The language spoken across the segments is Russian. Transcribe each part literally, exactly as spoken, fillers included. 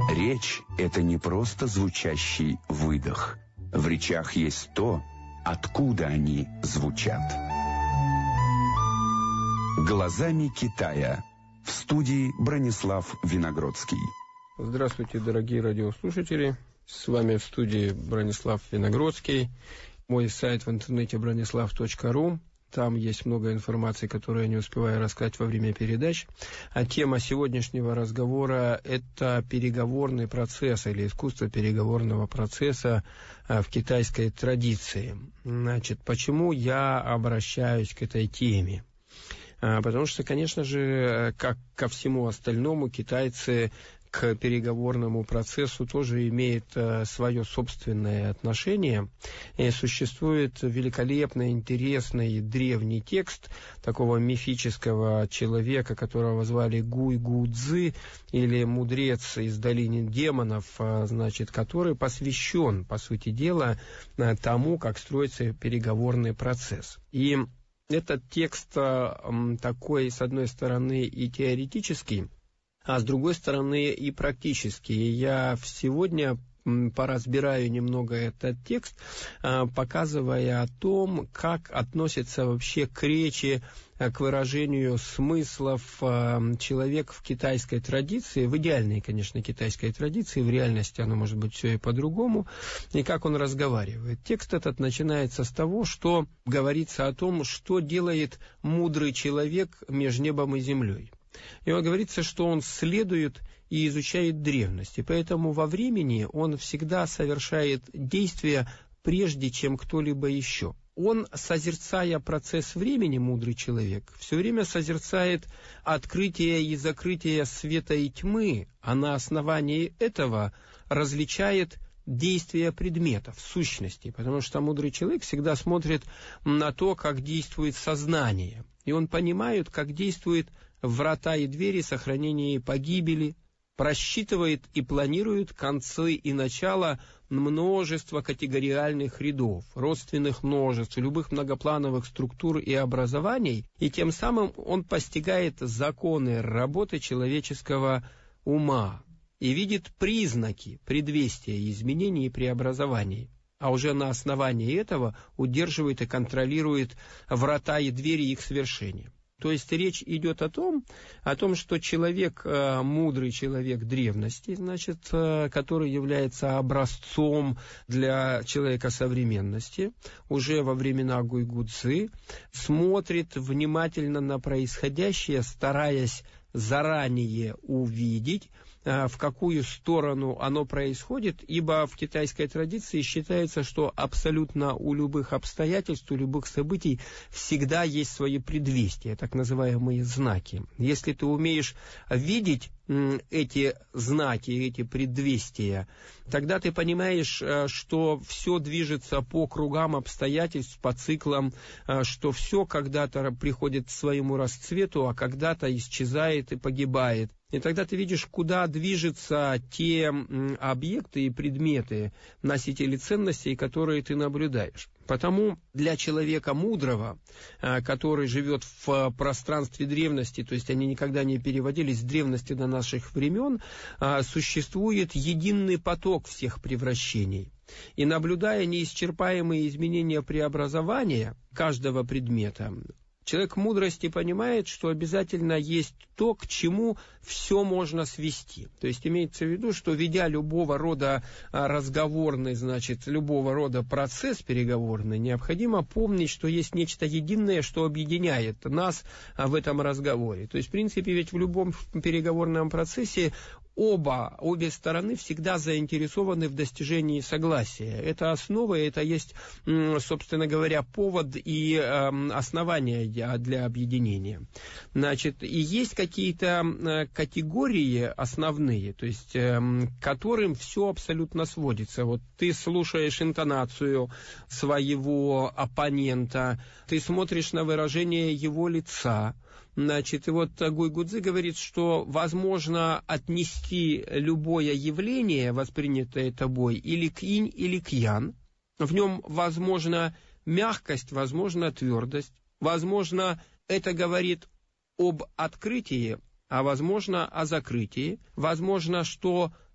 Речь – это не просто звучащий выдох. В речах есть то, откуда они звучат. «Глазами Китая». В студии Бронислав Виногродский. Здравствуйте, дорогие радиослушатели. С вами в студии Бронислав Виногродский. Мой сайт в интернете бронислав точка ру. Там есть много информации, которую я не успеваю рассказать во время передач. А тема сегодняшнего разговора – это переговорный процесс или искусство переговорного процесса в китайской традиции. Значит, почему я обращаюсь к этой теме? Потому что, конечно же, как ко всему остальному, китайцы к переговорному процессу тоже имеют свое собственное отношение. И существует великолепный, интересный древний текст такого мифического человека, которого звали Гуй Гу Цзы, или мудрец из долины демонов, значит, который посвящен, по сути дела, тому, как строится переговорный процесс. И этот текст такой, с одной стороны, и теоретический, а с другой стороны и практический. Я сегодня поразбираю немного этот текст, показывая о том, как относится вообще к речи, к выражению смыслов человек в китайской традиции, в идеальной, конечно, китайской традиции, в реальности оно может быть все и по-другому, и как он разговаривает. Текст этот начинается с того, что говорится о том, что делает мудрый человек между небом и землей. И говорится, что он следует и изучает древности, поэтому во времени он всегда совершает действия прежде, чем кто-либо еще. Он, созерцая процесс времени, мудрый человек, все время созерцает открытие и закрытие света и тьмы, а на основании этого различает действия предметов, сущности, потому что мудрый человек всегда смотрит на то, как действует сознание, и он понимает, как действует врата и двери сохранения погибели, просчитывает и планирует концы и начало множества категориальных рядов, родственных множеств, любых многоплановых структур и образований, и тем самым он постигает законы работы человеческого ума и видит признаки предвестия изменений и преобразований, а уже на основании этого удерживает и контролирует врата и двери их свершения. То есть речь идет о том, о том, что человек, мудрый человек древности, значит, который является образцом для человека современности, уже во времена Гуй Гу Цзы, смотрит внимательно на происходящее, стараясь заранее увидеть, в какую сторону оно происходит, ибо в китайской традиции считается, что абсолютно у любых обстоятельств, у любых событий всегда есть свои предвестия, так называемые знаки. Если ты умеешь видеть эти знаки, эти предвестия, тогда ты понимаешь, что все движется по кругам обстоятельств, по циклам, что все когда-то приходит к своему расцвету, а когда-то исчезает и погибает. И тогда ты видишь, куда движутся те объекты и предметы, носители ценностей, которые ты наблюдаешь. Потому для человека мудрого, который живет в пространстве древности, то есть они никогда не переводились с древности до наших времен, существует единый поток всех превращений. И наблюдая неисчерпаемые изменения преобразования каждого предмета, человек мудрости понимает, что обязательно есть то, к чему все можно свести. То есть имеется в виду, что ведя любого рода разговорный, значит, любого рода процесс переговорный, необходимо помнить, что есть нечто единое, что объединяет нас в этом разговоре. То есть, в принципе, ведь в любом переговорном процессе Оба, обе стороны всегда заинтересованы в достижении согласия. Это основа, это есть, собственно говоря, повод и основание для объединения. Значит, и есть какие-то категории основные, то есть к которым все абсолютно сводится. Вот ты слушаешь интонацию своего оппонента, ты смотришь на выражение его лица. Значит, и вот Гуй Гу Цзы говорит, что возможно отнести любое явление, воспринятое тобой, или к инь, или к ян. В нем возможна мягкость, возможна твердость. Возможно, это говорит об открытии, а возможно, о закрытии. Возможно, что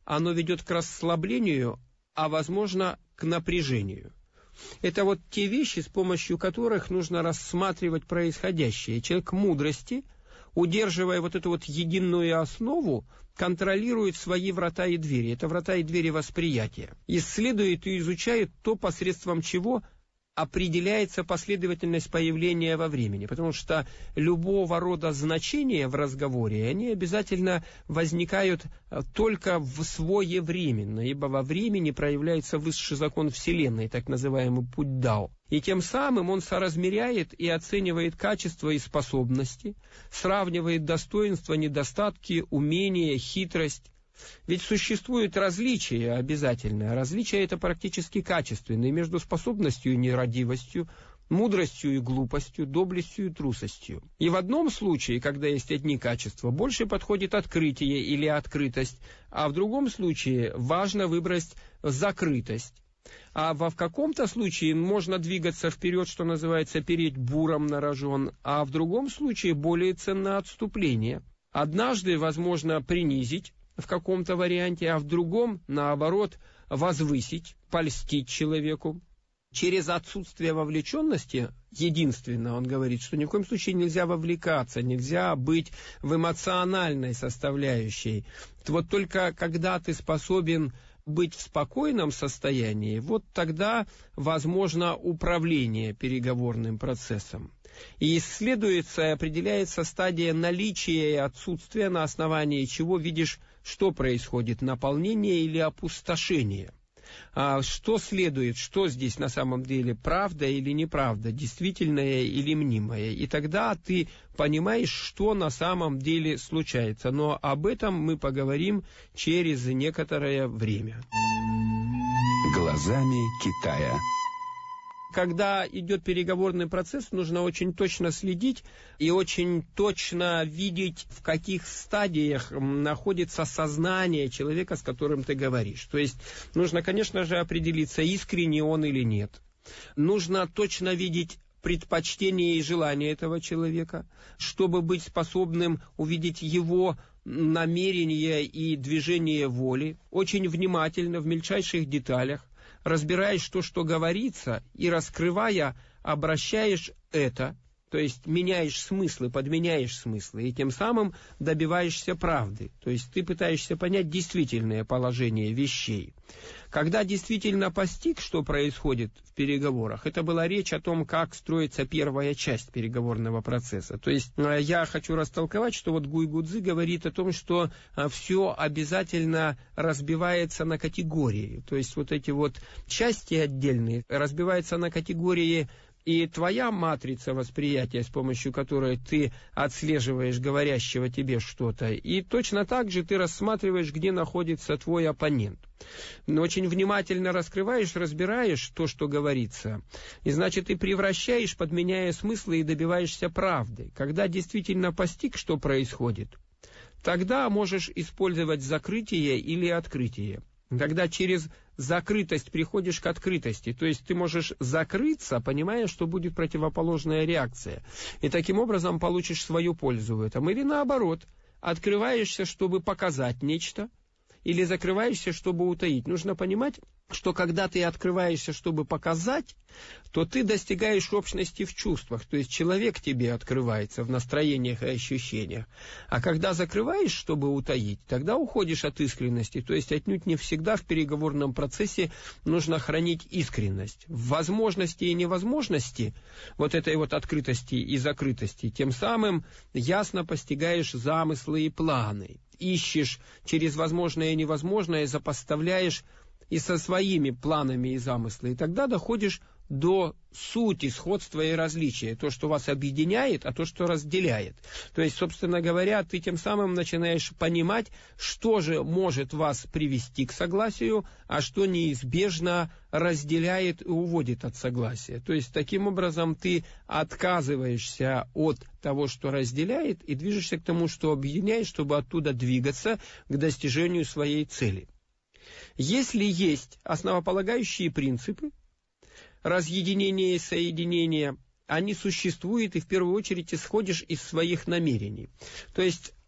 оно ведет к расслаблению, а, возможно, к напряжению. Это вот те вещи, с помощью которых нужно рассматривать происходящее. Человек мудрости, удерживая вот эту вот единую основу, контролирует свои врата и двери. Это врата и двери восприятия. Исследует и изучает то, посредством чего определяется последовательность появления во времени, потому что любого рода значения в разговоре, они обязательно возникают только в своевременно, ибо во времени проявляется высший закон Вселенной, так называемый путь Дао. И тем самым он соразмеряет и оценивает качества и способности, сравнивает достоинства, недостатки, умения, хитрость. Ведь существует различие обязательное. Различие это практически качественное между способностью и нерадивостью, мудростью и глупостью, доблестью и трусостью. И в одном случае, когда есть одни качества, больше подходит открытие или открытость, а в другом случае важно выбрать закрытость. А во в каком-то случае можно двигаться вперед, что называется, перед буром на рожон, а в другом случае более ценно отступление. Однажды возможно принизить в каком-то варианте, а в другом, наоборот, возвысить, польстить человеку. Через отсутствие вовлеченности, единственно, он говорит, что ни в коем случае нельзя вовлекаться, нельзя быть в эмоциональной составляющей. Вот только когда ты способен быть в спокойном состоянии, вот тогда возможно управление переговорным процессом. И исследуется и определяется стадия наличия и отсутствия, на основании чего видишь, что происходит, наполнение или опустошение. А что следует, что здесь на самом деле правда или неправда, действительное или мнимое. И тогда ты понимаешь, что на самом деле случается. Но об этом мы поговорим через некоторое время. Глазами Китая. Когда идет переговорный процесс, нужно очень точно следить и очень точно видеть, в каких стадиях находится сознание человека, с которым ты говоришь. То есть нужно, конечно же, определиться, искренне он или нет. Нужно точно видеть предпочтения и желания этого человека, чтобы быть способным увидеть его намерения и движение воли, очень внимательно в мельчайших деталях, разбираешь то, что говорится, и, раскрывая, обращаешь это, то есть меняешь смыслы, подменяешь смыслы, и тем самым добиваешься правды. То есть ты пытаешься понять действительное положение вещей. Когда действительно постиг, что происходит в переговорах, это была речь о том, как строится первая часть переговорного процесса. То есть я хочу растолковать, что вот Гуйгудзи говорит о том, что все обязательно разбивается на категории. То есть вот эти вот части отдельные разбиваются на категории. И твоя матрица восприятия, с помощью которой ты отслеживаешь говорящего тебе что-то, и точно так же ты рассматриваешь, где находится твой оппонент. Но очень внимательно раскрываешь, разбираешь то, что говорится, и значит ты превращаешь, подменяя смыслы, и добиваешься правды. Когда действительно постиг, что происходит, тогда можешь использовать закрытие или открытие. Когда через закрытость приходишь к открытости, то есть ты можешь закрыться, понимая, что будет противоположная реакция, и таким образом получишь свою пользу в этом. Или наоборот, открываешься, чтобы показать нечто, или закрываешься, чтобы утаить. Нужно понимать, что когда ты открываешься, чтобы показать, то ты достигаешь общности в чувствах, то есть человек тебе открывается в настроениях и ощущениях. А когда закрываешь, чтобы утаить, тогда уходишь от искренности, то есть отнюдь не всегда в переговорном процессе нужно хранить искренность. В возможности и невозможности вот этой вот открытости и закрытости, тем самым ясно постигаешь замыслы и планы. Ищешь через возможное и невозможное, запоставляешь и со своими планами и замыслами, и тогда доходишь до сути сходства и различия, то, что вас объединяет, а то, что разделяет. То есть, собственно говоря, ты тем самым начинаешь понимать, что же может вас привести к согласию, а что неизбежно разделяет и уводит от согласия. То есть, таким образом, ты отказываешься от того, что разделяет, и движешься к тому, что объединяет, чтобы оттуда двигаться к достижению своей цели. Если есть основополагающие принципы, разъединение и соединение, они существуют, и в первую очередь исходишь из своих намерений. То есть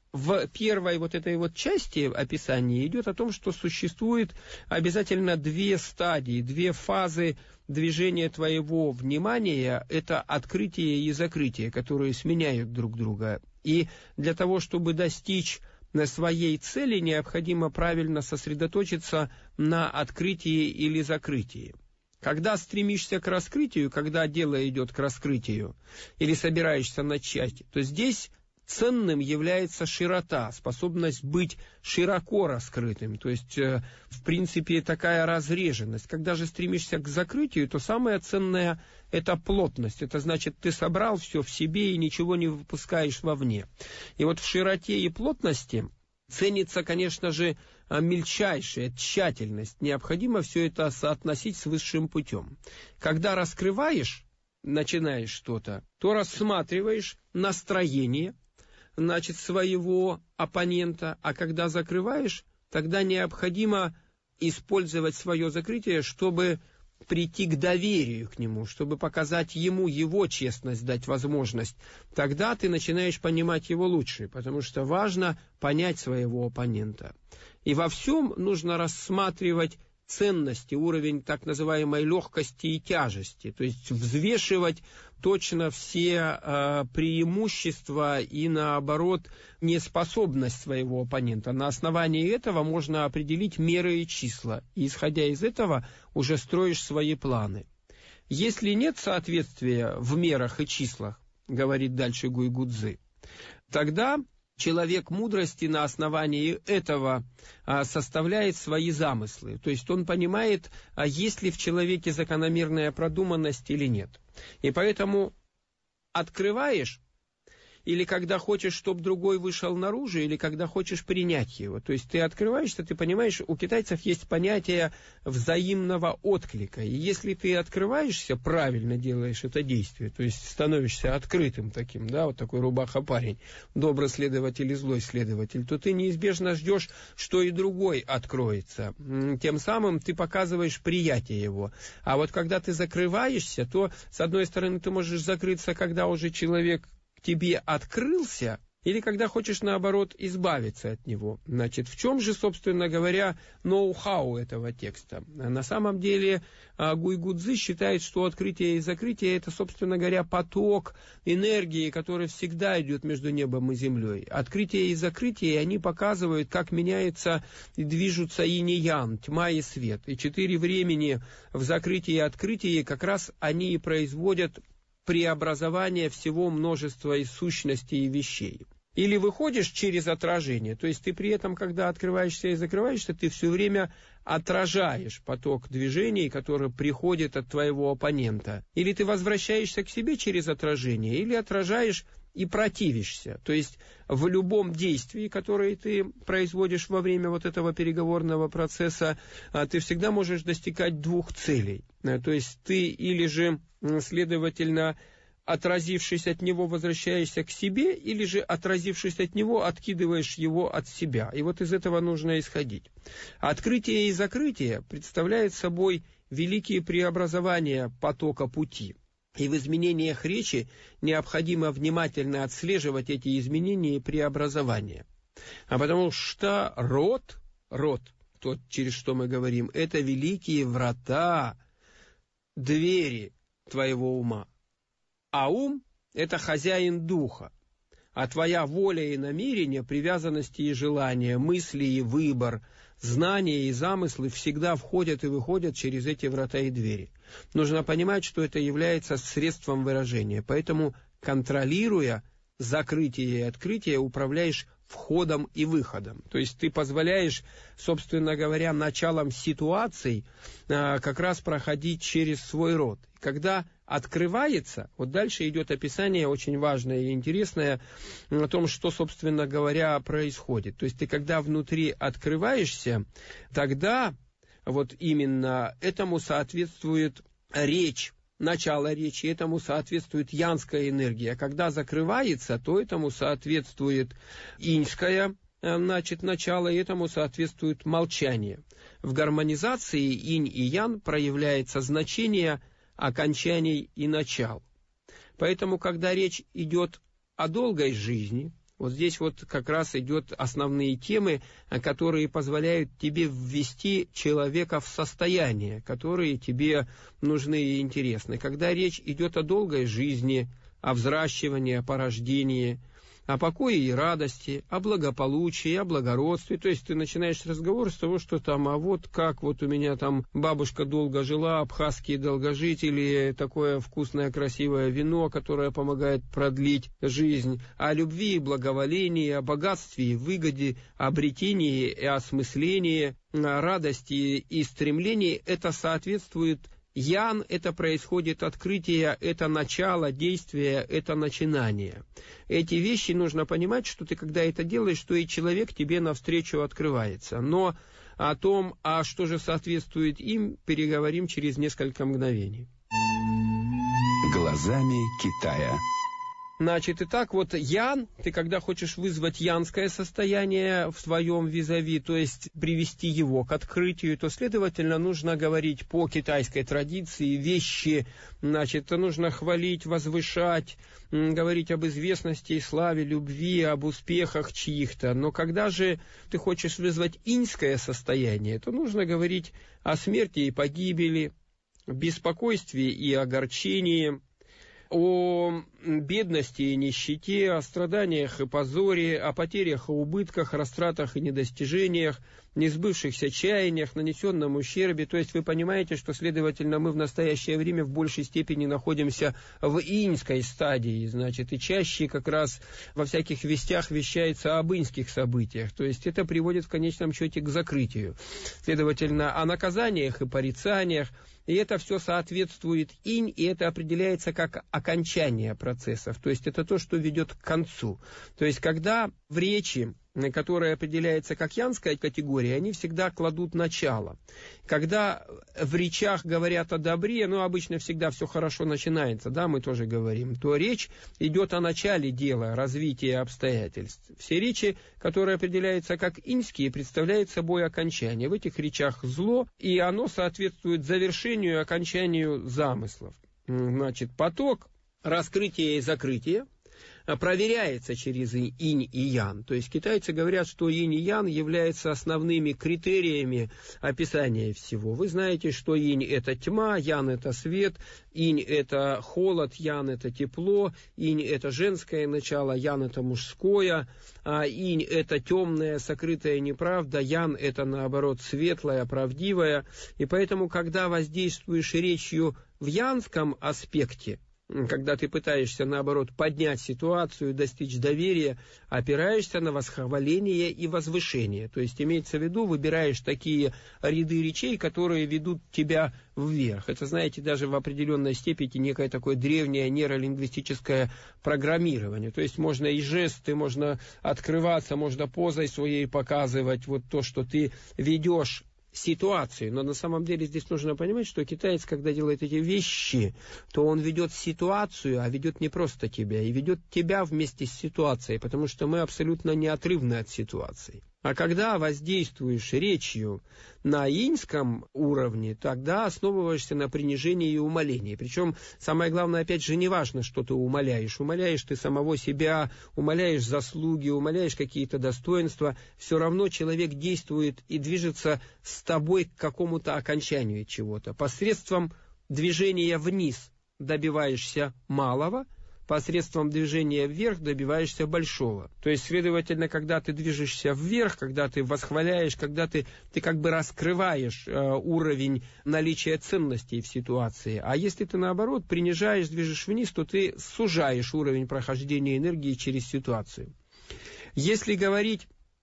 в первой вот этой вот части описания идет о том, что существует обязательно две стадии, две фазы движения твоего внимания. Это открытие и закрытие, которые сменяют друг друга. И для того, чтобы достичь своей цели, необходимо правильно сосредоточиться на открытии или закрытии. Когда стремишься к раскрытию, когда дело идет к раскрытию, или собираешься начать, то здесь ценным является широта, способность быть широко раскрытым, то есть, в принципе, такая разреженность. Когда же стремишься к закрытию, то самое ценное – это плотность. Это значит, ты собрал все в себе и ничего не выпускаешь вовне. И вот в широте и плотности ценится, конечно же, мельчайшая тщательность. Необходимо все это соотносить с высшим путем. Когда раскрываешь, начинаешь что-то, то рассматриваешь настроение, значит, своего оппонента, а когда закрываешь, тогда необходимо использовать свое закрытие, чтобы прийти к доверию к нему, чтобы показать ему его честность, дать возможность. Тогда ты начинаешь понимать его лучше, потому что важно понять своего оппонента. И во всем нужно рассматривать ценности, уровень так называемой легкости и тяжести, то есть взвешивать точно все э, преимущества и, наоборот, неспособность своего оппонента. На основании этого можно определить меры и числа, и, исходя из этого, уже строишь свои планы. Если нет соответствия в мерах и числах, говорит дальше Гуйгудзы, тогда человек мудрости на основании этого а, составляет свои замыслы. То есть он понимает, а есть ли в человеке закономерная продуманность или нет. И поэтому открываешь, или когда хочешь, чтобы другой вышел наружу, или когда хочешь принять его. То есть ты открываешься, ты понимаешь, у китайцев есть понятие взаимного отклика. И если ты открываешься, правильно делаешь это действие, то есть становишься открытым таким, да, вот такой рубаха-парень, добрый следователь и злой следователь, то ты неизбежно ждешь, что и другой откроется. Тем самым ты показываешь приятие его. А вот когда ты закрываешься, то, с одной стороны, ты можешь закрыться, когда уже человек тебе открылся, или когда хочешь, наоборот, избавиться от него. Значит, в чем же, собственно говоря, ноу-хау этого текста? На самом деле Гуйгудзы считает, что открытие и закрытие – это, собственно говоря, поток энергии, который всегда идет между небом и землей. Открытие и закрытие, они показывают, как меняется и движутся инь и ян, тьма и свет. И четыре времени в закрытии и открытии как раз они и производят преобразование всего множества и сущностей и вещей. Или выходишь через отражение, то есть ты при этом, когда открываешься и закрываешься, ты все время отражаешь поток движений, который приходит от твоего оппонента. Или ты возвращаешься к себе через отражение, или отражаешь и противишься. То есть в любом действии, которое ты производишь во время вот этого переговорного процесса, ты всегда можешь достигать двух целей. То есть ты или же, следовательно, отразившись от него, возвращаешься к себе, или же, отразившись от него, откидываешь его от себя. И вот из этого нужно исходить. Открытие и закрытие представляют собой великие преобразования потока пути. И в изменениях речи необходимо внимательно отслеживать эти изменения и преобразования. А потому что рот, рот, то, через что мы говорим, это великие врата, двери твоего ума. А ум – это хозяин духа. А твоя воля и намерение, привязанности и желания, мысли и выбор, знания и замыслы всегда входят и выходят через эти врата и двери. Нужно понимать, что это является средством выражения. Поэтому, контролируя закрытие и открытие, управляешь входом и выходом. То есть ты позволяешь, собственно говоря, началом ситуаций а, как раз проходить через свой рот. Когда открывается, вот дальше идет описание очень важное и интересное о том, что, собственно говоря, происходит. То есть ты, когда внутри открываешься, тогда вот именно этому соответствует речь, начало речи, этому соответствует янская энергия. Когда закрывается, то этому соответствует иньская, значит, начало, и этому соответствует молчание. В гармонизации инь и ян проявляется значение окончаний и начал. Поэтому, когда речь идет о долгой жизни, Вот здесь вот как раз идет основные темы, которые позволяют тебе ввести человека в состояние, которые тебе нужны и интересны. Когда речь идет о долгой жизни, о взращивании, о порождении, о покое и радости, о благополучии, о благородстве. То есть ты начинаешь разговор с того, что там, а вот как вот у меня там бабушка долго жила, абхазские долгожители, такое вкусное красивое вино, которое помогает продлить жизнь, о любви и благоволении, о богатстве и выгоде, о обретении и осмыслении, о радости и стремлении. Это соответствует Ян – это происходит открытие, это начало действия, это начинание. Эти вещи нужно понимать, что ты, когда это делаешь, что и человек тебе навстречу открывается. Но о том, а что же соответствует им, переговорим через несколько мгновений. Глазами Китая. Значит, итак, вот ян, ты когда хочешь вызвать янское состояние в своем визави, то есть привести его к открытию, то, следовательно, нужно говорить по китайской традиции вещи, значит, нужно хвалить, возвышать, говорить об известности и славе, любви, об успехах чьих-то. Но когда же ты хочешь вызвать иньское состояние, то нужно говорить о смерти и погибели, беспокойстве и огорчении, о бедности и нищете, о страданиях и позоре, о потерях и убытках, растратах и недостижениях, несбывшихся чаяниях, нанесенном ущербе. То есть вы понимаете, что, следовательно, мы в настоящее время в большей степени находимся в иньской стадии, значит, и чаще как раз во всяких вестях вещается об иньских событиях. То есть это приводит в конечном счете к закрытию. Следовательно, о наказаниях и порицаниях. И это все соответствует инь, и это определяется как окончание процессов. То есть это то, что ведет к концу. То есть когда в речи, которая определяется как янская категория, они всегда кладут начало. Когда в речах говорят о добре, ну, обычно всегда все хорошо начинается, да, мы тоже говорим, то речь идет о начале дела, развитии обстоятельств. Все речи, которые определяются как иньские, представляют собой окончание. В этих речах зло, и оно соответствует завершению и окончанию замыслов. Значит, поток раскрытия и закрытия проверяется через инь и ян. То есть китайцы говорят, что инь и ян являются основными критериями описания всего. Вы знаете, что инь – это тьма, ян – это свет, инь – это холод, ян – это тепло, инь – это женское начало, ян – это мужское, а инь – это темная, сокрытая неправда, ян – это, наоборот, светлая, правдивая. И поэтому, когда воздействуешь речью в янском аспекте, когда ты пытаешься, наоборот, поднять ситуацию, достичь доверия, опираешься на восхваление и возвышение. То есть, имеется в виду, выбираешь такие ряды речей, которые ведут тебя вверх. Это, знаете, даже в определенной степени некое такое древнее нейролингвистическое программирование. То есть, можно и жесты, можно открываться, можно позой своей показывать вот то, что ты ведешь ситуацию, но на самом деле здесь нужно понимать, что китаец, когда делает эти вещи, то он ведет ситуацию, а ведет не просто тебя, и ведет тебя вместе с ситуацией, потому что мы абсолютно неотрывны от ситуации. А когда воздействуешь речью на иньском уровне, тогда основываешься на принижении и умолении. Причем самое главное, опять же, не важно, что ты умаляешь. Умаляешь ты самого себя, умаляешь заслуги, умаляешь какие-то достоинства. Все равно человек действует и движется с тобой к какому-то окончанию чего-то. Посредством движения вниз добиваешься малого, посредством движения вверх добиваешься большого. То есть, следовательно, когда ты движешься вверх, когда ты восхваляешь, когда ты, ты как бы раскрываешь э, уровень наличия ценностей в ситуации. А если ты, наоборот, принижаешь, движешь вниз, то ты сужаешь уровень прохождения энергии через ситуацию. Если говорить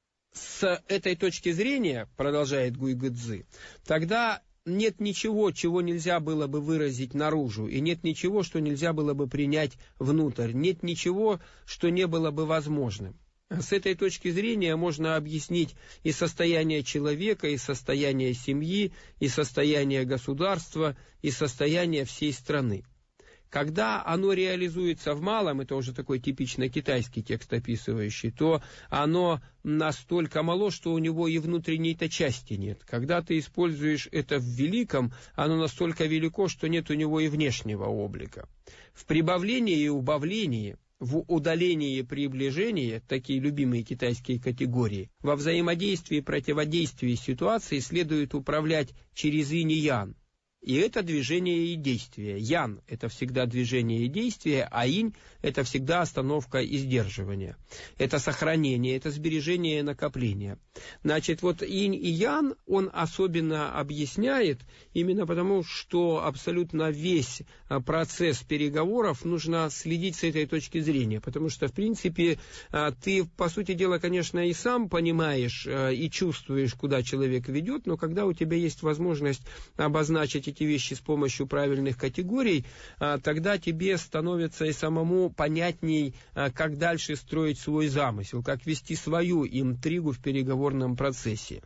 с этой точки зрения, продолжает Гуйгэцзы, тогда нет ничего, чего нельзя было бы выразить наружу, и нет ничего, что нельзя было бы принять внутрь, нет ничего, что не было бы возможным. С этой точки зрения можно объяснить и состояние человека, и состояние семьи, и состояние государства, и состояние всей страны. Когда оно реализуется в малом, это уже такой типично китайский текст описывающий, то оно настолько мало, что у него и внутренней-то части нет. Когда ты используешь это в великом, оно настолько велико, что нет у него и внешнего облика. В прибавлении и убавлении в удалении и приближении, такие любимые китайские категории, во взаимодействии и противодействии ситуации следует управлять через инь и ян. И это движение и действие. Ян – это всегда движение и действие, а инь – это всегда остановка и сдерживание. Это сохранение, это сбережение и накопление. Значит, вот инь и ян он особенно объясняет, именно потому, что абсолютно весь процесс переговоров нужно следить с этой точки зрения. Потому что, в принципе, ты, по сути дела, конечно, и сам понимаешь и чувствуешь, куда человек ведет, но когда у тебя есть возможность обозначить эти вещи с помощью правильных категорий, тогда тебе становится и самому понятней, как дальше строить свой замысел, как вести свою интригу в переговорном процессе.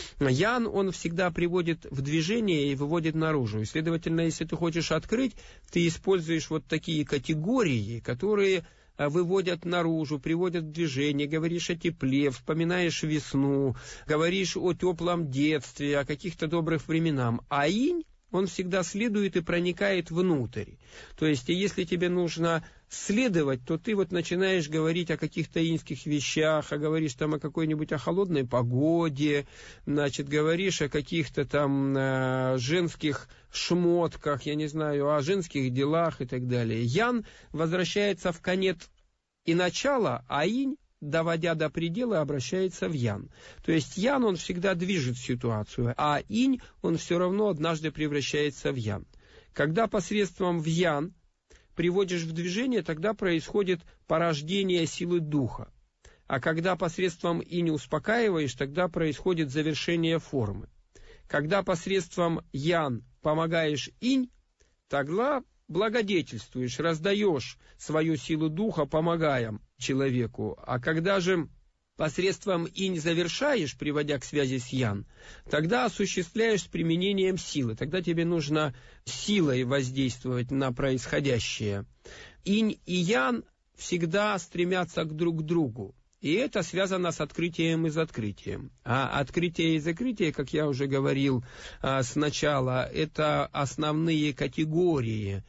Ян, он всегда приводит в движение и выводит наружу. И, следовательно, если ты хочешь открыть, ты используешь вот такие категории, которые выводят наружу, приводят в движение, говоришь о тепле, вспоминаешь весну, говоришь о теплом детстве, о каких-то добрых временах. А инь, он всегда следует и проникает внутрь. То есть, если тебе нужно следовать, то ты вот начинаешь говорить о каких-то иньских вещах, а говоришь там о какой-нибудь о холодной погоде, значит, говоришь о каких-то там э, женских шмотках, я не знаю, о женских делах и так далее. Ян возвращается в конец и начало, а инь, доводя до предела, обращается в ян. То есть ян, он всегда движет ситуацию, а инь, он все равно однажды превращается в ян. Когда посредством в ян приводишь в движение, тогда происходит порождение силы духа. А когда посредством инь успокаиваешь, тогда происходит завершение формы. Когда посредством ян помогаешь инь, тогда благодетельствуешь, раздаешь свою силу духа, помогая человеку. А когда же посредством инь завершаешь, приводя к связи с ян, тогда осуществляешь с применением силы. Тогда тебе нужно силой воздействовать на происходящее. Инь и ян всегда стремятся к друг другу. И это связано с открытием и закрытием. А открытие и закрытие, как я уже говорил сначала, это основные категории,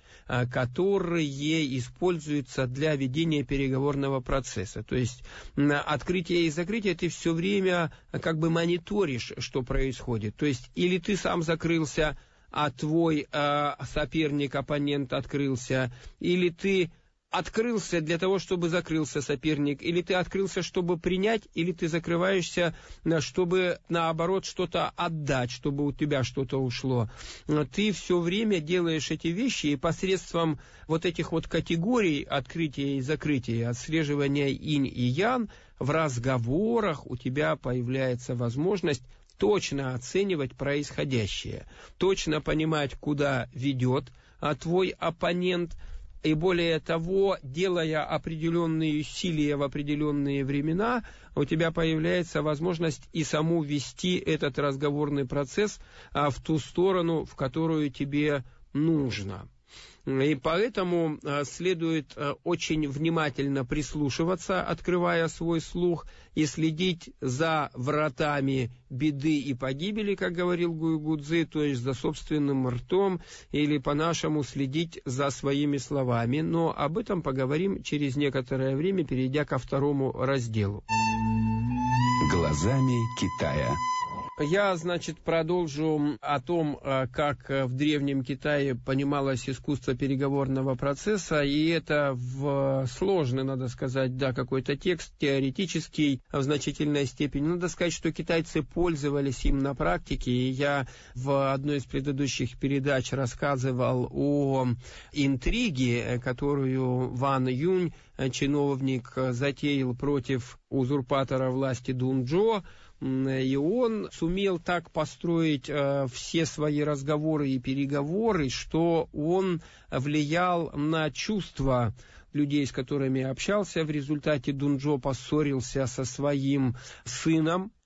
которые используются для ведения переговорного процесса. То есть открытие и закрытие ты все время как бы мониторишь, что происходит. То есть или ты сам закрылся, а твой соперник, оппонент открылся, или ты открылся для того, чтобы закрылся соперник, или ты открылся, чтобы принять, или ты закрываешься, чтобы, наоборот, что-то отдать, чтобы у тебя что-то ушло. Ты все время делаешь эти вещи, и посредством вот этих вот категорий открытия и закрытия, отслеживания инь и ян, в разговорах у тебя появляется возможность точно оценивать происходящее, точно понимать, куда ведет твой оппонент. И более того, делая определенные усилия в определенные времена, у тебя появляется возможность и саму вести этот разговорный процесс в ту сторону, в которую тебе нужно. И поэтому следует очень внимательно прислушиваться, открывая свой слух, и следить за вратами беды и погибели, как говорил Гуйгудзи, то есть за собственным ртом, или по-нашему следить за своими словами. Но об этом поговорим через некоторое время, перейдя ко второму разделу. Глазами Китая. Я, значит, продолжу о том, как в Древнем Китае понималось искусство переговорного процесса, и это в сложный, надо сказать, да, какой-то текст, теоретический в значительной степени. Надо сказать, что китайцы пользовались им на практике, и я в одной из предыдущих передач рассказывал о интриге, которую Ван Юнь, чиновник, затеял против узурпатора власти Дунчжо. И он сумел так построить э, все свои разговоры и переговоры, что он влиял на чувства людей, с которыми общался. В результате Дунчжо поссорился со своим сыном,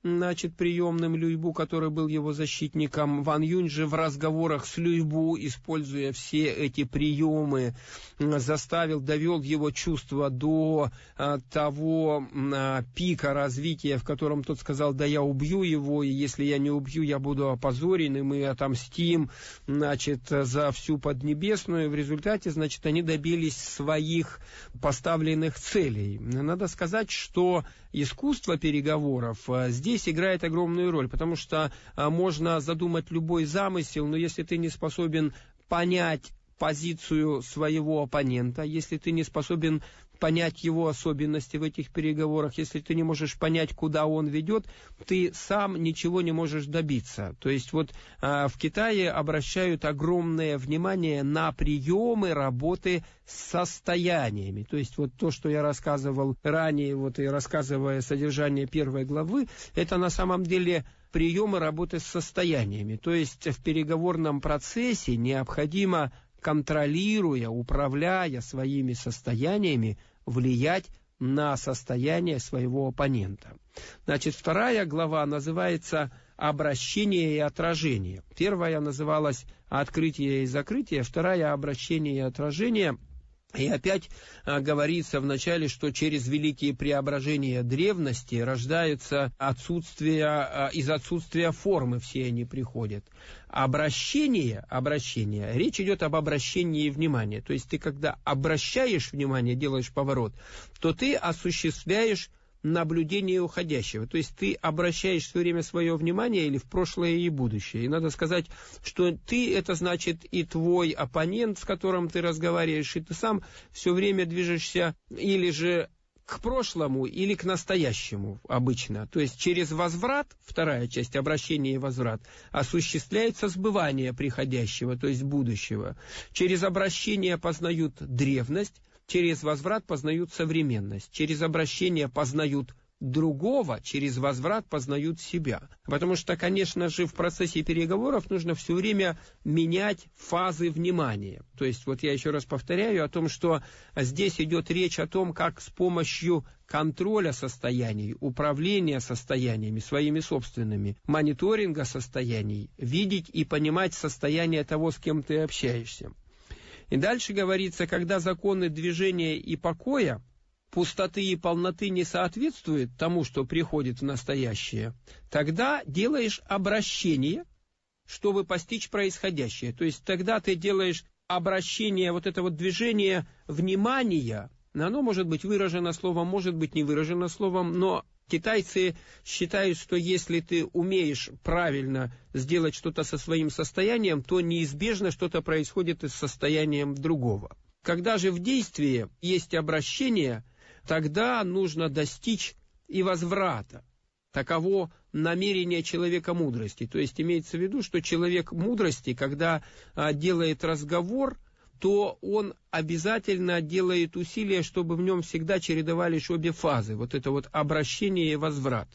значит, приемным Люйбу, который был его защитником. Ван Юнь же в разговорах с Люйбу, используя все эти приемы, заставил, довел его чувства до а, того а, пика развития, в котором тот сказал: да я убью его, и если я не убью, я буду опозорен, и мы отомстим, значит, за всю Поднебесную. В результате, значит, они добились своих поставленных целей. Надо сказать, что искусство переговоров здесь играет огромную роль, потому что можно задумать любой замысел, но если ты не способен понять позицию своего оппонента, если ты не способен понять его особенности в этих переговорах, если ты не можешь понять, куда он ведет, ты сам ничего не можешь добиться. То есть вот а, в Китае обращают огромное внимание на приемы работы с состояниями. То есть вот то, что я рассказывал ранее, вот и рассказывая содержание первой главы, это на самом деле приемы работы с состояниями. То есть в переговорном процессе необходимо, контролируя, управляя своими состояниями, влиять на состояние своего оппонента. Значит, вторая глава называется «Обращение и отражение». Первая называлась «Открытие и закрытие», вторая «Обращение и отражение». И опять а, говорится в начале, что через великие преображения древности рождаются отсутствие, а, из отсутствия формы все они приходят. Обращение, обращение, речь идет об обращении внимания. То есть ты, когда обращаешь внимание, делаешь поворот, то ты осуществляешь наблюдение уходящего. То есть ты обращаешь все время свое внимание или в прошлое и будущее. И надо сказать, что ты — это значит и твой оппонент, с которым ты разговариваешь, и ты сам все время движешься или же к прошлому, или к настоящему обычно. То есть через возврат, вторая часть, обращение и возврат, осуществляется сбывание приходящего, то есть будущего. Через обращение познают древность, через возврат познают современность, через обращение познают другого, через возврат познают себя. Потому что, конечно же, в процессе переговоров нужно все время менять фазы внимания. То есть, вот я еще раз повторяю о том, что здесь идет речь о том, как с помощью контроля состояний, управления состояниями, своими собственными, мониторинга состояний, видеть и понимать состояние того, с кем ты общаешься. И дальше говорится, когда законы движения и покоя, пустоты и полноты не соответствуют тому, что приходит в настоящее, тогда делаешь обращение, чтобы постичь происходящее. То есть тогда ты делаешь обращение, вот это вот движение внимания, оно может быть выражено словом, может быть не выражено словом, но китайцы считают, что если ты умеешь правильно сделать что-то со своим состоянием, то неизбежно что-то происходит и с состоянием другого. Когда же в действии есть обращение, тогда нужно достичь и возврата. Таково намерение человека мудрости. То есть имеется в виду, что человек мудрости, когда а, делает разговор, то он обязательно делает усилия, чтобы в нем всегда чередовались обе фазы. Вот это вот обращение и возврат.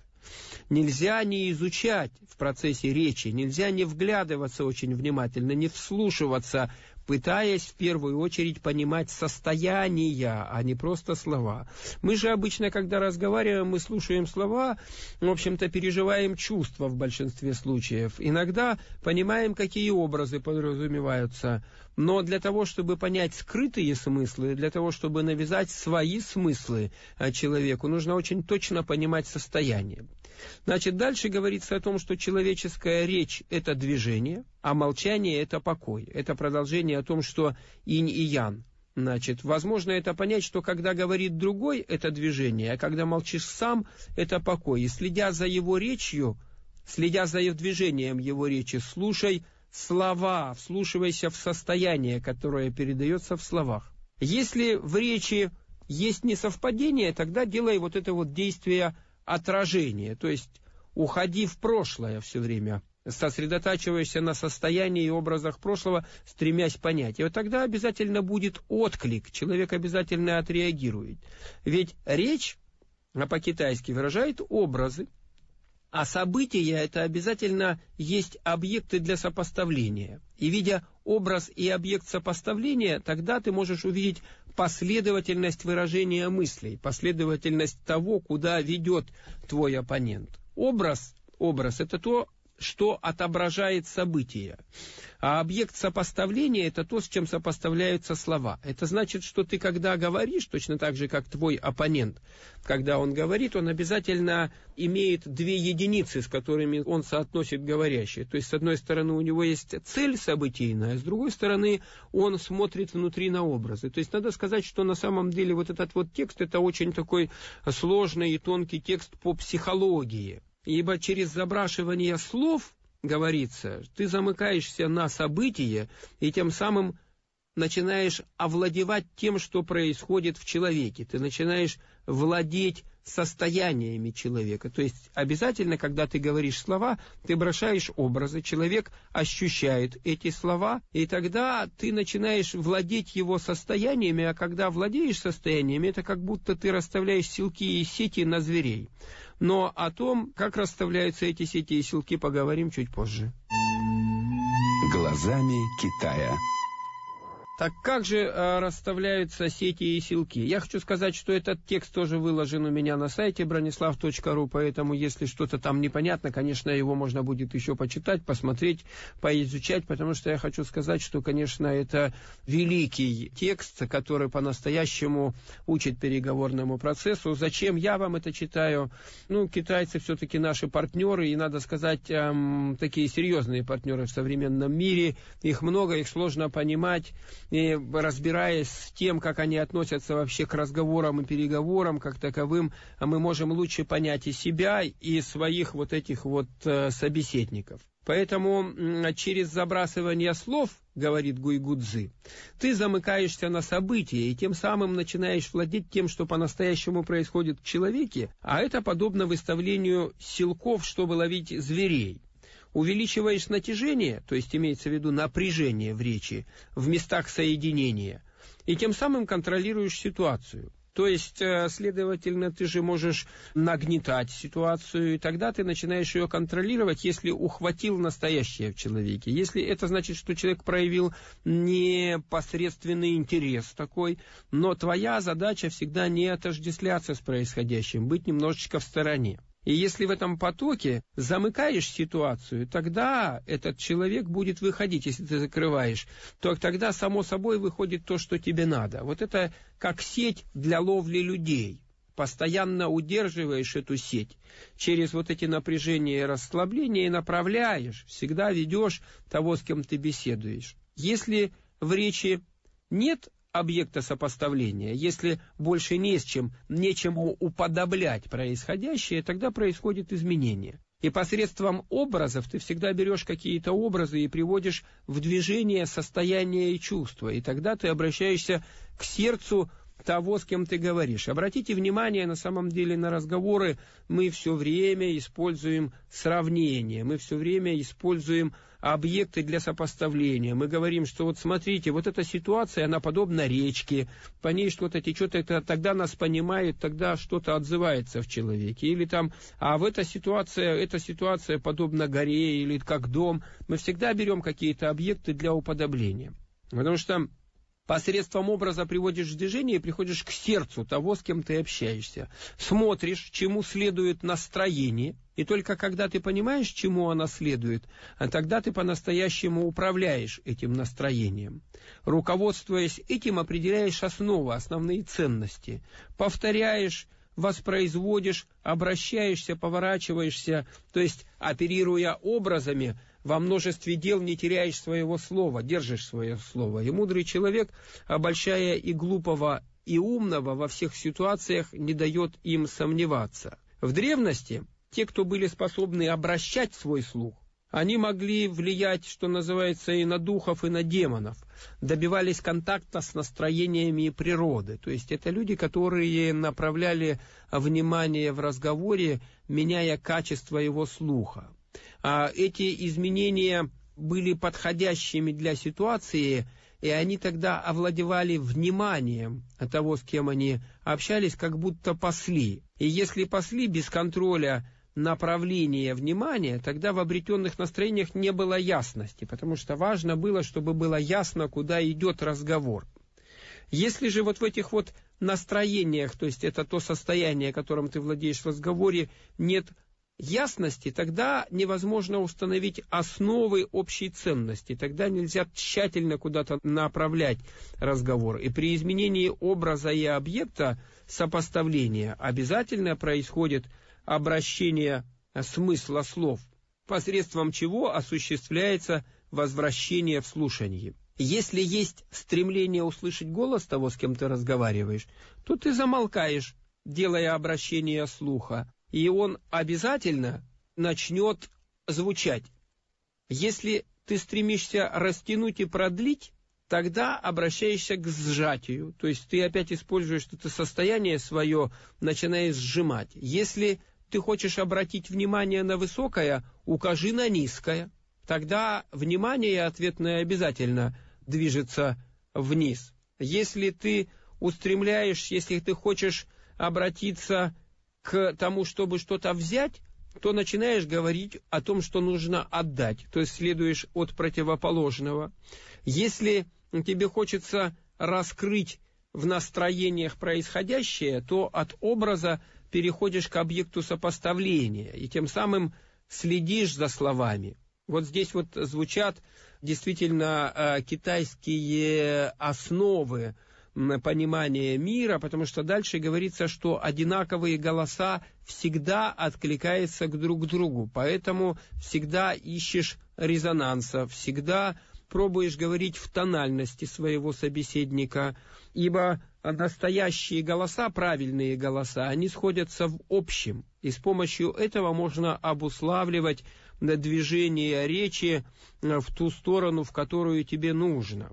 Нельзя не изучать в процессе речи, нельзя не вглядываться очень внимательно, не вслушиваться, пытаясь в первую очередь понимать состояния, а не просто слова. Мы же обычно, когда разговариваем, мы слушаем слова, в общем-то, переживаем чувства в большинстве случаев. Иногда понимаем, какие образы подразумеваются. Но для того, чтобы понять скрытые смыслы, для того, чтобы навязать свои смыслы человеку, нужно очень точно понимать состояние. Значит, дальше говорится о том, что человеческая речь – это движение, а молчание – это покой. Это продолжение о том, что инь и ян. Значит, возможно это понять, что когда говорит другой – это движение, а когда молчишь сам – это покой. И следя за его речью, следя за движением его речи, слушай слова, вслушивайся в состояние, которое передается в словах. Если в речи есть несовпадение, тогда делай вот это вот действие отражения, то есть уходи в прошлое все время, сосредотачивайся на состоянии и образах прошлого, стремясь понять. И вот тогда обязательно будет отклик, человек обязательно отреагирует. Ведь речь, а по-китайски выражает образы, а события — это обязательно есть объекты для сопоставления. И видя образ и объект сопоставления, тогда ты можешь увидеть последовательность выражения мыслей, последовательность того, куда ведет твой оппонент. образ, образ – это то, что отображает события. А объект сопоставления – это то, с чем сопоставляются слова. Это значит, что ты, когда говоришь, точно так же, как твой оппонент, когда он говорит, он обязательно имеет две единицы, с которыми он соотносит говорящее. То есть, с одной стороны, у него есть цель событийная, а с другой стороны, он смотрит внутри на образы. То есть, надо сказать, что на самом деле вот этот вот текст – это очень такой сложный и тонкий текст по психологии. Ибо через забрашивание слов, говорится, ты замыкаешься на событие и тем самым начинаешь овладевать тем, что происходит в человеке. Ты начинаешь владеть состояниями человека. То есть обязательно, когда ты говоришь слова, ты бросаешь образы, человек ощущает эти слова, и тогда ты начинаешь владеть его состояниями, а когда владеешь состояниями, это как будто ты расставляешь силки и сети на зверей. Но о том, как расставляются эти сети и силки, поговорим чуть позже. Глазами Китая. Так как же э, расставляются сети и силки? Я хочу сказать, что этот текст тоже выложен у меня на сайте бронислав точка ру, поэтому если что-то там непонятно, конечно, его можно будет еще почитать, посмотреть, поизучать, потому что я хочу сказать, что, конечно, это великий текст, который по-настоящему учит переговорному процессу. Зачем я вам это читаю? Ну, китайцы все-таки наши партнеры, и, надо сказать, эм, такие серьезные партнеры в современном мире. Их много, их сложно понимать. И разбираясь с тем, как они относятся вообще к разговорам и переговорам как таковым, мы можем лучше понять и себя, и своих вот этих вот э, собеседников. Поэтому э, через забрасывание слов, говорит Гуйгудзи, ты замыкаешься на события и тем самым начинаешь владеть тем, что по-настоящему происходит в человеке, а это подобно выставлению силков, чтобы ловить зверей. Увеличиваешь натяжение, то есть имеется в виду напряжение в речи, в местах соединения, и тем самым контролируешь ситуацию. То есть, следовательно, ты же можешь нагнетать ситуацию, и тогда ты начинаешь ее контролировать, если ухватил настоящее в человеке. Если это значит, что человек проявил непосредственный интерес такой, но твоя задача всегда не отождествляться с происходящим, быть немножечко в стороне. И если в этом потоке замыкаешь ситуацию, тогда этот человек будет выходить. Если ты закрываешь, то тогда само собой выходит то, что тебе надо. Вот это как сеть для ловли людей. Постоянно удерживаешь эту сеть через вот эти напряжения и расслабления и направляешь, всегда ведешь того, с кем ты беседуешь. Если в речи нет объекта сопоставления, если больше не с чем, нечему уподоблять происходящее, тогда происходит изменение. И посредством образов ты всегда берешь какие-то образы и приводишь в движение состояние и чувства, и тогда ты обращаешься к сердцу того, с кем ты говоришь. Обратите внимание, на самом деле, на разговоры мы все время используем сравнение, мы все время используем объекты для сопоставления. Мы говорим, что вот смотрите, вот эта ситуация, она подобна речке, по ней что-то течет, это тогда нас понимает, тогда что-то отзывается в человеке. Или там, а в эта ситуация, эта ситуация подобна горе или как дом. Мы всегда берем какие-то объекты для уподобления. Потому что посредством образа приводишь в движение и приходишь к сердцу того, с кем ты общаешься. Смотришь, чему следует настроение, и только когда ты понимаешь, чему оно следует, тогда ты по-настоящему управляешь этим настроением. Руководствуясь этим, определяешь основы, основные ценности. Повторяешь, воспроизводишь, обращаешься, поворачиваешься, то есть, оперируя образами, во множестве дел не теряешь своего слова, держишь свое слово. И мудрый человек, обольщая и глупого, и умного во всех ситуациях, не дает им сомневаться. В древности те, кто были способны обращать свой слух, они могли влиять, что называется, и на духов, и на демонов, добивались контакта с настроениями природы. То есть это люди, которые направляли внимание в разговоре, меняя качество его слуха. А эти изменения были подходящими для ситуации, и они тогда овладевали вниманием того, с кем они общались, как будто пасли. И если пасли без контроля направления внимания, тогда в обретенных настроениях не было ясности, потому что важно было, чтобы было ясно, куда идет разговор. Если же вот в этих вот настроениях, то есть это то состояние, которым ты владеешь в разговоре, нет ясности, тогда невозможно установить основы общей ценности, тогда нельзя тщательно куда-то направлять разговор. И при изменении образа и объекта сопоставления обязательно происходит обращение смысла слов, посредством чего осуществляется возвращение в слушании. Если есть стремление услышать голос того, с кем ты разговариваешь, то ты замолкаешь, делая обращение слуха, и он обязательно начнет звучать. Если ты стремишься растянуть и продлить, тогда обращаешься к сжатию, то есть ты опять используешь это состояние свое, начинаешь сжимать. Если ты хочешь обратить внимание на высокое, укажи на низкое. Тогда внимание ответное обязательно движется вниз. Если ты устремляешь, если ты хочешь обратиться к тому, чтобы что-то взять, то начинаешь говорить о том, что нужно отдать, то есть следуешь от противоположного. Если тебе хочется раскрыть в настроениях происходящее, то от образа переходишь к объекту сопоставления, и тем самым следишь за словами. Вот здесь вот звучат действительно китайские основы понимания мира, потому что дальше говорится, что одинаковые голоса всегда откликаются друг к другу, поэтому всегда ищешь резонанса, всегда пробуешь говорить в тональности своего собеседника, ибо настоящие голоса, правильные голоса, они сходятся в общем, и с помощью этого можно обуславливать движение речи в ту сторону, в которую тебе нужно.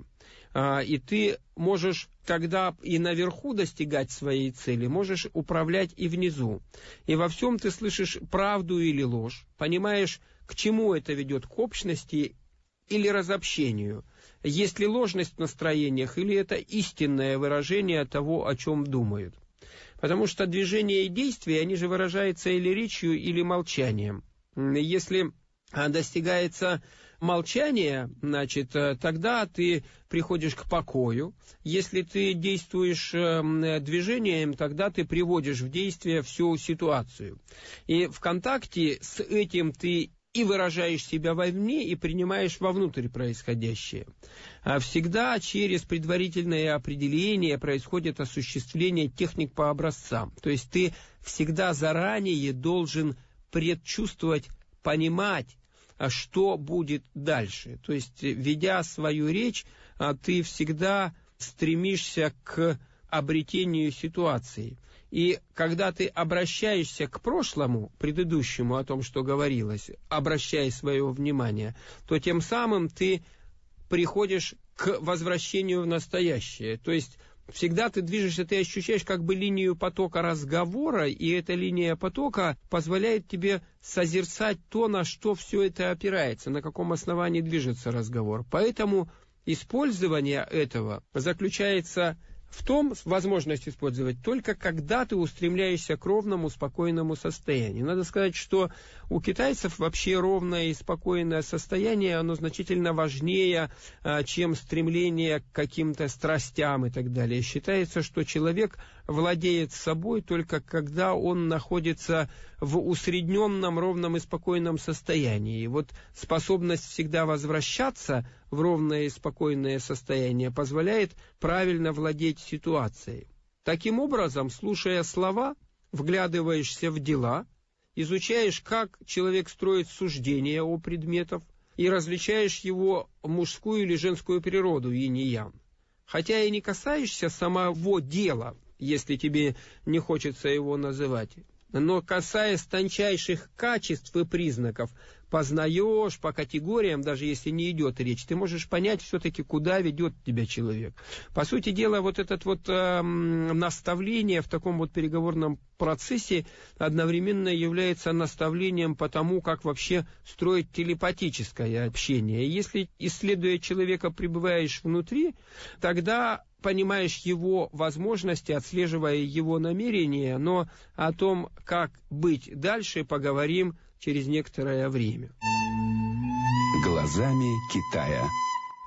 И ты можешь тогда и наверху достигать своей цели, можешь управлять и внизу. И во всем ты слышишь правду или ложь, понимаешь, к чему это ведет, к общности или разобщению. Есть ли ложность в настроениях, или это истинное выражение того, о чем думают. Потому что движение и действие, они же выражаются или речью, или молчанием. Если достигается молчание, значит, тогда ты приходишь к покою. Если ты действуешь движением, тогда ты приводишь в действие всю ситуацию. И в контакте с этим ты и выражаешь себя вовне, и принимаешь вовнутрь происходящее. А всегда через предварительное определение происходит осуществление техник по образцам. То есть ты всегда заранее должен предчувствовать, понимать, что будет дальше. То есть, ведя свою речь, ты всегда стремишься к обретению ситуации. И когда ты обращаешься к прошлому, предыдущему, о том, что говорилось, обращая свое внимание, то тем самым ты приходишь к возвращению в настоящее. То есть всегда ты движешься, ты ощущаешь как бы линию потока разговора, и эта линия потока позволяет тебе созерцать то, на что все это опирается, на каком основании движется разговор. Поэтому использование этого заключается в том, возможность использовать только когда ты устремляешься к ровному, спокойному состоянию. Надо сказать, что у китайцев вообще ровное и спокойное состояние, оно значительно важнее, чем стремление к каким-то страстям и так далее. Считается, что человек владеет собой только когда он находится в усредненном, ровном и спокойном состоянии. И вот способность всегда возвращаться в ровное и спокойное состояние позволяет правильно владеть ситуацией. Таким образом, слушая слова, вглядываешься в дела, изучаешь, как человек строит суждения о предметах, и различаешь его мужскую или женскую природу, инь и ян. Хотя и не касаешься самого дела, если тебе не хочется его называть, но касаясь тончайших качеств и признаков, познаешь по категориям, даже если не идет речь, ты можешь понять все-таки, куда ведет тебя человек. По сути дела, вот это вот э, наставление в таком вот переговорном процессе одновременно является наставлением по тому, как вообще строить телепатическое общение. И если, исследуя человека, пребываешь внутри, тогда понимаешь его возможности, отслеживая его намерения, но о том, как быть дальше, поговорим через некоторое время. Глазами Китая.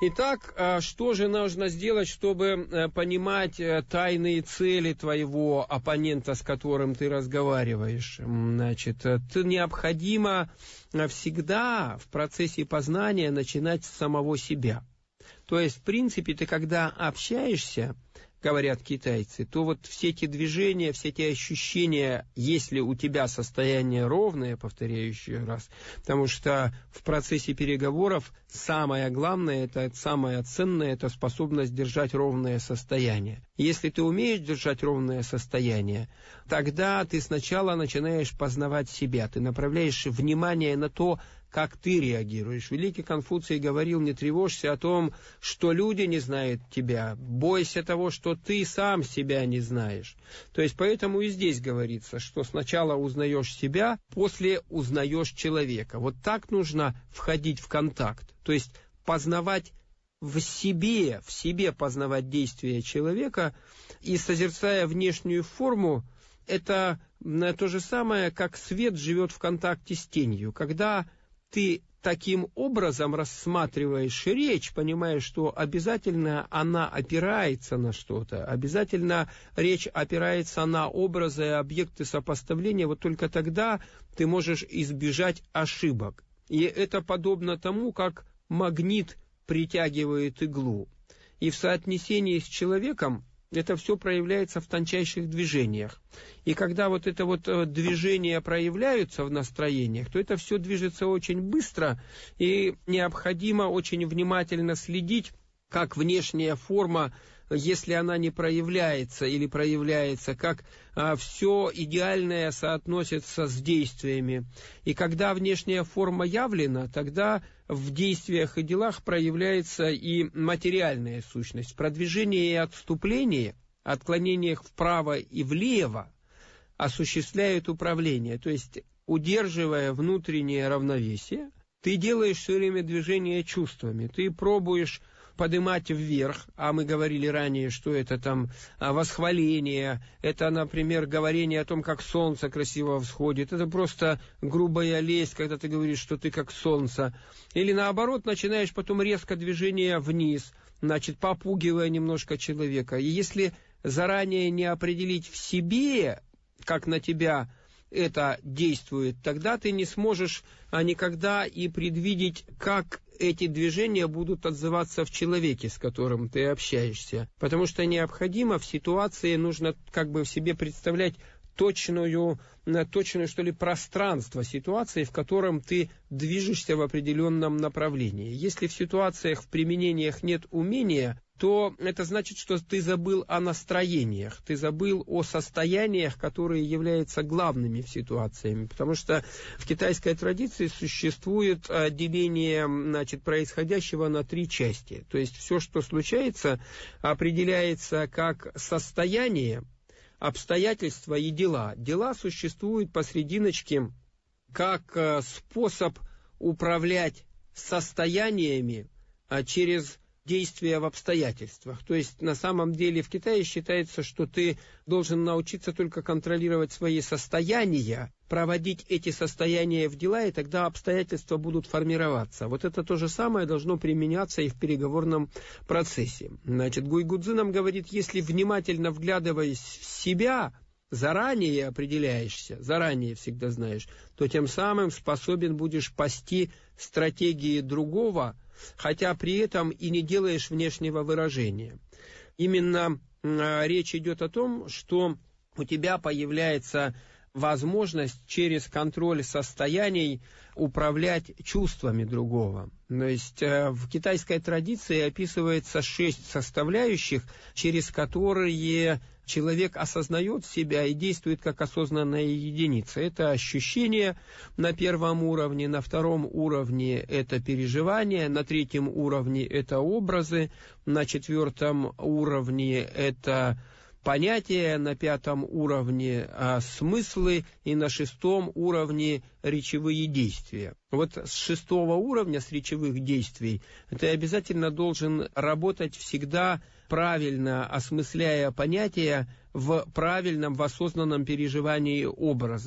Итак, что же нужно сделать, чтобы понимать тайные цели твоего оппонента, с которым ты разговариваешь? Значит, это необходимо всегда в процессе познания начинать с самого себя. То есть, в принципе, ты когда общаешься, говорят китайцы, то вот все эти движения, все эти ощущения, если у тебя состояние ровное, повторяю еще раз, потому что в процессе переговоров самое главное, это самое ценное, это способность держать ровное состояние. Если ты умеешь держать ровное состояние, тогда ты сначала начинаешь познавать себя, ты направляешь внимание на то, как ты реагируешь. Великий Конфуций говорил: не тревожься о том, что люди не знают тебя, бойся того, что ты сам себя не знаешь. То есть поэтому и здесь говорится, что сначала узнаешь себя, после узнаешь человека. Вот так нужно входить в контакт, то есть познавать в себе, в себе познавать действия человека, и созерцая внешнюю форму, это то же самое, как свет живет в контакте с тенью. Когда ты таким образом рассматриваешь речь, понимаешь, что обязательно она опирается на что-то, обязательно речь опирается на образы и объекты сопоставления, вот только тогда ты можешь избежать ошибок. И это подобно тому, как магнит притягивает иглу. И в соотнесении с человеком это все проявляется в тончайших движениях. И когда вот это вот движения проявляются в настроениях, то это все движется очень быстро, и необходимо очень внимательно следить, как внешняя форма, если она не проявляется или проявляется, как а, все идеальное соотносится с действиями. И когда внешняя форма явлена, тогда в действиях и делах проявляется и материальная сущность. Продвижение и отступление, отклонениях вправо и влево осуществляют управление. То есть, удерживая внутреннее равновесие, ты делаешь все время движение чувствами, ты пробуешь поднимать вверх, а мы говорили ранее, что это там восхваление, это, например, говорение о том, как солнце красиво всходит, это просто грубая лесть, когда ты говоришь, что ты как солнце, или наоборот, начинаешь потом резко движение вниз, значит, попугивая немножко человека, и если заранее не определить в себе, как на тебя это действует, тогда ты не сможешь никогда и предвидеть, как эти движения будут отзываться в человеке, с которым ты общаешься. Потому что необходимо в ситуации, нужно как бы в себе представлять точную, точное, что ли, пространство ситуации, в котором ты движешься в определенном направлении. Если в ситуациях, в применениях нет умения, то это значит, что ты забыл о настроениях, ты забыл о состояниях, которые являются главными в ситуациях. Потому что в китайской традиции существует деление, значит, происходящего на три части. То есть все, что случается, определяется как состояние, обстоятельства и дела. Дела существуют посрединочке как способ управлять состояниями через действия в обстоятельствах. То есть на самом деле в Китае считается, что ты должен научиться только контролировать свои состояния, проводить эти состояния в дела, и тогда обстоятельства будут формироваться. Вот это то же самое должно применяться и в переговорном процессе. Значит, Гуйгудзи нам говорит, если внимательно вглядываясь в себя, заранее определяешься, заранее всегда знаешь, то тем самым способен будешь пасти стратегии другого, хотя при этом и не делаешь внешнего выражения. Именно э, речь идет о том, что у тебя появляется возможность через контроль состояний управлять чувствами другого. То есть э, в китайской традиции описывается шесть составляющих, через которые человек осознает себя и действует как осознанная единица. Это ощущение на первом уровне, на втором уровне это переживания, на третьем уровне это образы, на четвертом уровне это понятия, на пятом уровне а, смыслы и на шестом уровне речевые действия. Вот с шестого уровня, с речевых действий, ты обязательно должен работать всегда правильно, осмысляя понятия в правильном, в осознанном переживании образов.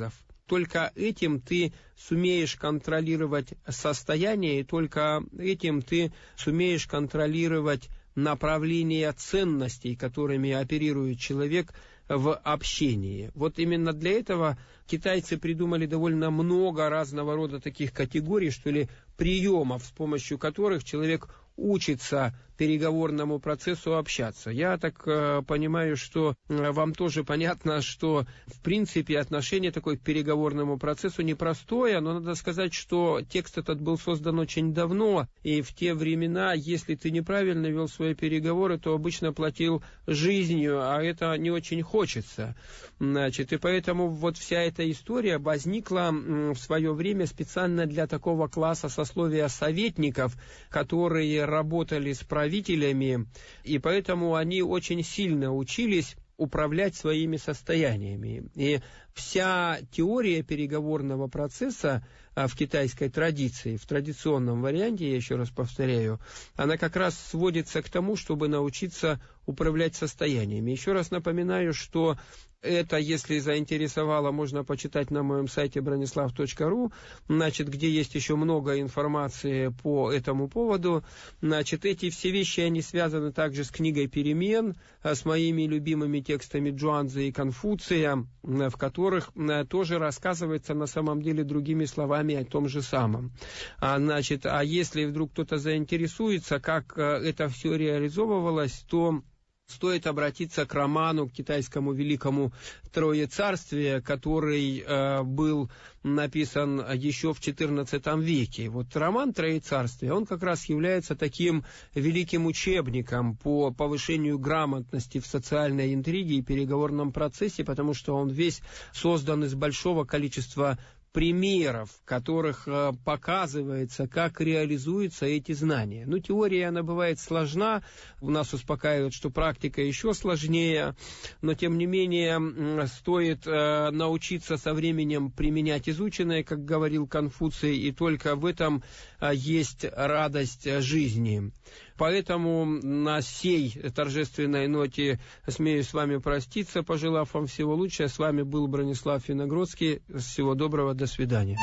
Только этим ты сумеешь контролировать состояние, и только этим ты сумеешь контролировать направление ценностей, которыми оперирует человек в общении. Вот именно для этого китайцы придумали довольно много разного рода таких категорий, что ли, приемов, с помощью которых человек учится переговорному процессу общаться. Я так э, понимаю, что э, вам тоже понятно, что в принципе отношение такое к переговорному процессу непростое, но надо сказать, что текст этот был создан очень давно, и в те времена, если ты неправильно вел свои переговоры, то обычно платил жизнью, а это не очень хочется. Значит, и поэтому вот вся эта история возникла э, в свое время специально для такого класса сословия советников, которые работали с правителями, и поэтому они очень сильно учились управлять своими состояниями. И вся теория переговорного процесса в китайской традиции, в традиционном варианте, я еще раз повторяю, она как раз сводится к тому, чтобы научиться управлять состояниями. Еще раз напоминаю, что это, если заинтересовало, можно почитать на моем сайте бронислав точка ру, значит, где есть еще много информации по этому поводу. Значит, эти все вещи, они связаны также с книгой «Перемен», с моими любимыми текстами Джуанцзы и Конфуция, в которых тоже рассказывается на самом деле другими словами о том же самом. А, значит, а если вдруг кто-то заинтересуется, как это все реализовывалось, то стоит обратиться к роману, к китайскому великому Троецарствие, который э, был написан еще в четырнадцатом веке. Вот роман Троецарствие, он как раз является таким великим учебником по повышению грамотности в социальной интриге и переговорном процессе, потому что он весь создан из большого количества примеров, в которых э, показывается, как реализуются эти знания. Ну, теория, она бывает сложна, у нас успокаивает, что практика еще сложнее, но, тем не менее, стоит э, научиться со временем применять изученное, как говорил Конфуций, и только в этом э, есть радость жизни. Поэтому на сей торжественной ноте смею с вами проститься, пожелав вам всего лучшего. С вами был Бронислав Виногродский. Всего доброго, до свидания.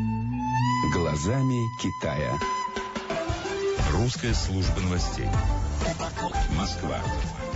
Глазами Китая. Русская служба новостей. Москва.